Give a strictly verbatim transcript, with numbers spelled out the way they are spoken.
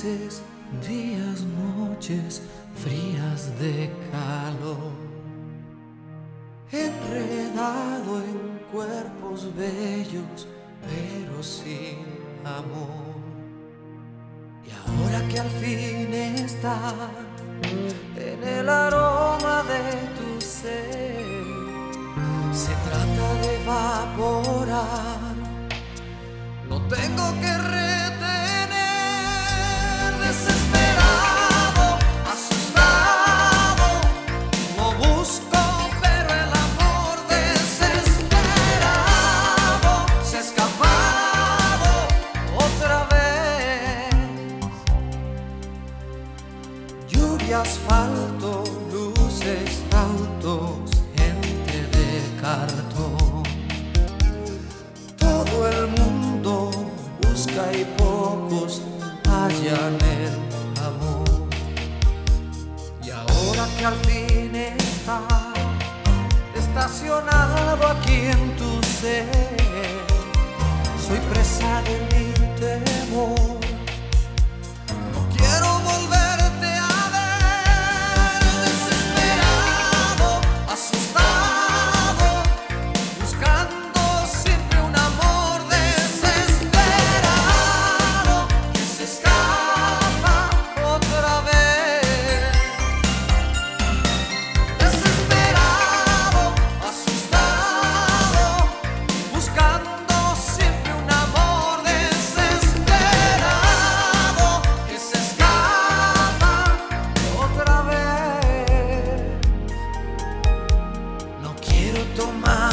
meses, días, noches frías de calor, enredado en cuerpos bellos pero sin amor. Y ahora que al fin está en el aroma de tu ser, se trata de evaporar, no tengo que retener. Desesperado, asustado, lo busco, pero el amor desesperado se ha escapado otra vez. Lluvia, asfalto, luces, autos, gente de cartón. Todo el mundo busca y pocos hallan el amor. Y ahora que al fin está estacionado aquí en tu ser, soy presa de mi temor. No quiero volverte a ver. Desesperado, asustado, buscando siempre un amor desesperado que se escapa otra vez. Desesperado, asustado, buscando siempre un amor desesperado que se escapa otra vez. No quiero tomar